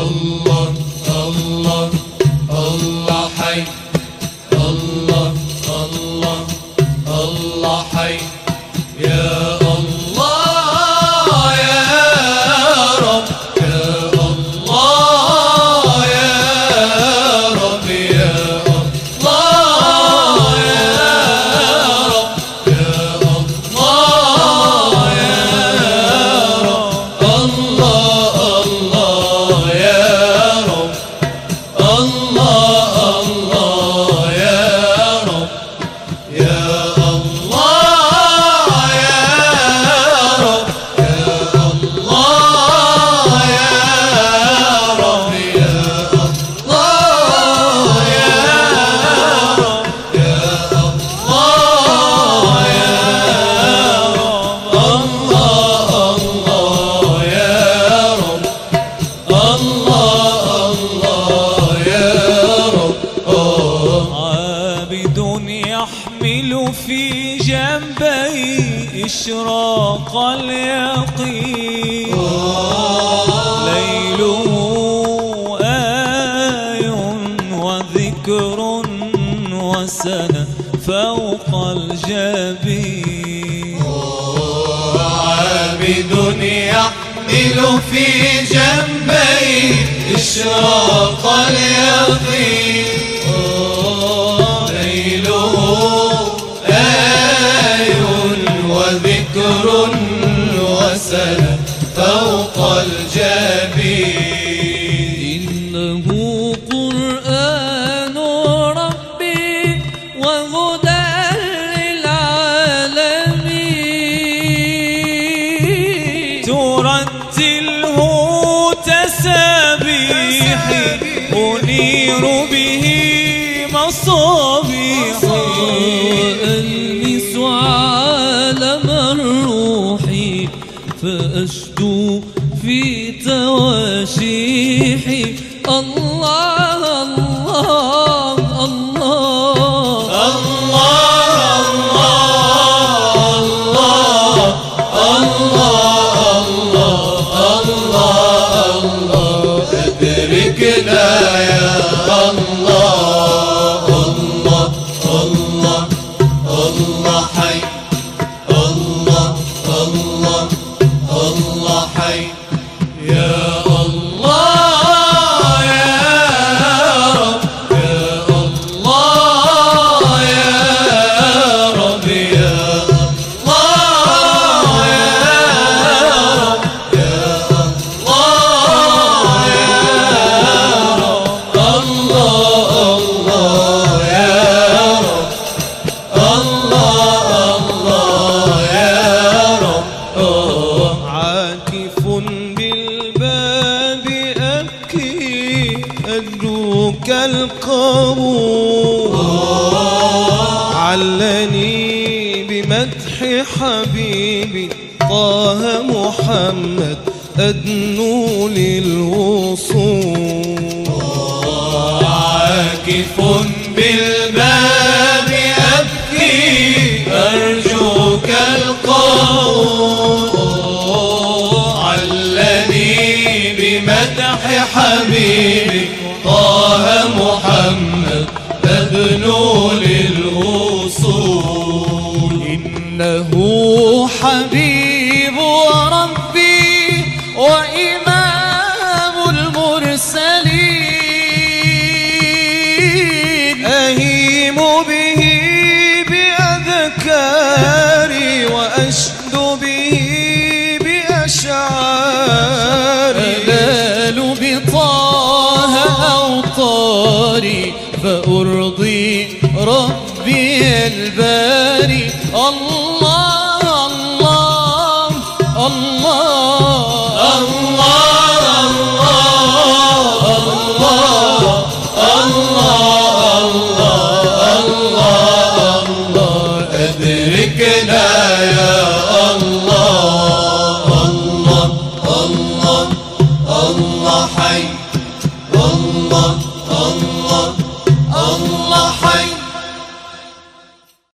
الله الله الله حي الله الله الله حي يا الله يا رب يا الله يا رب يا الله يا رب يا الله يا رب الله الله يا رب الله الله يا رب يا الله يا رب يا الله يا رب يا الله يا رب يا الله يا رب الله الله يا رب الله الله يا رب عابد يحمل في جنبيه إشراق اليقين ليله آي وذكر وسنة فوق الجبين عابد يحمل في جنبيه إشراق اليقين ليله آي وذكر وسنة فوق الجبين إنه قرآن ربي وهدى للعالمين ترتله تسابيحي أنير به مصابيحي وألمس عالم الروح فأشدو في تواشيحي الله الله الله الله الله الله الله الله أدركنا يا الله الله الله الله حي الله الله الله حي يا الله يا رب يا الله يا رب يا الله يا رب يا الله يا رب الله الله يا رب الله الله يا رب عاكف بالباب أبكي أدعوك القبول علني بمدح حبيبي طه محمد أدنو للوصول عاكف بالباب أبكي أرجوك القول علني بمدح حبيبي طه محمد أدنو للوصول إنه حبيب ربي وإمام المرسلين أهيم به بأذكاري وأشد به بأشعاري أنال بطه أوطاري فأرضي ربي الباري الله الله الله الله الله الله أدركنا يا الله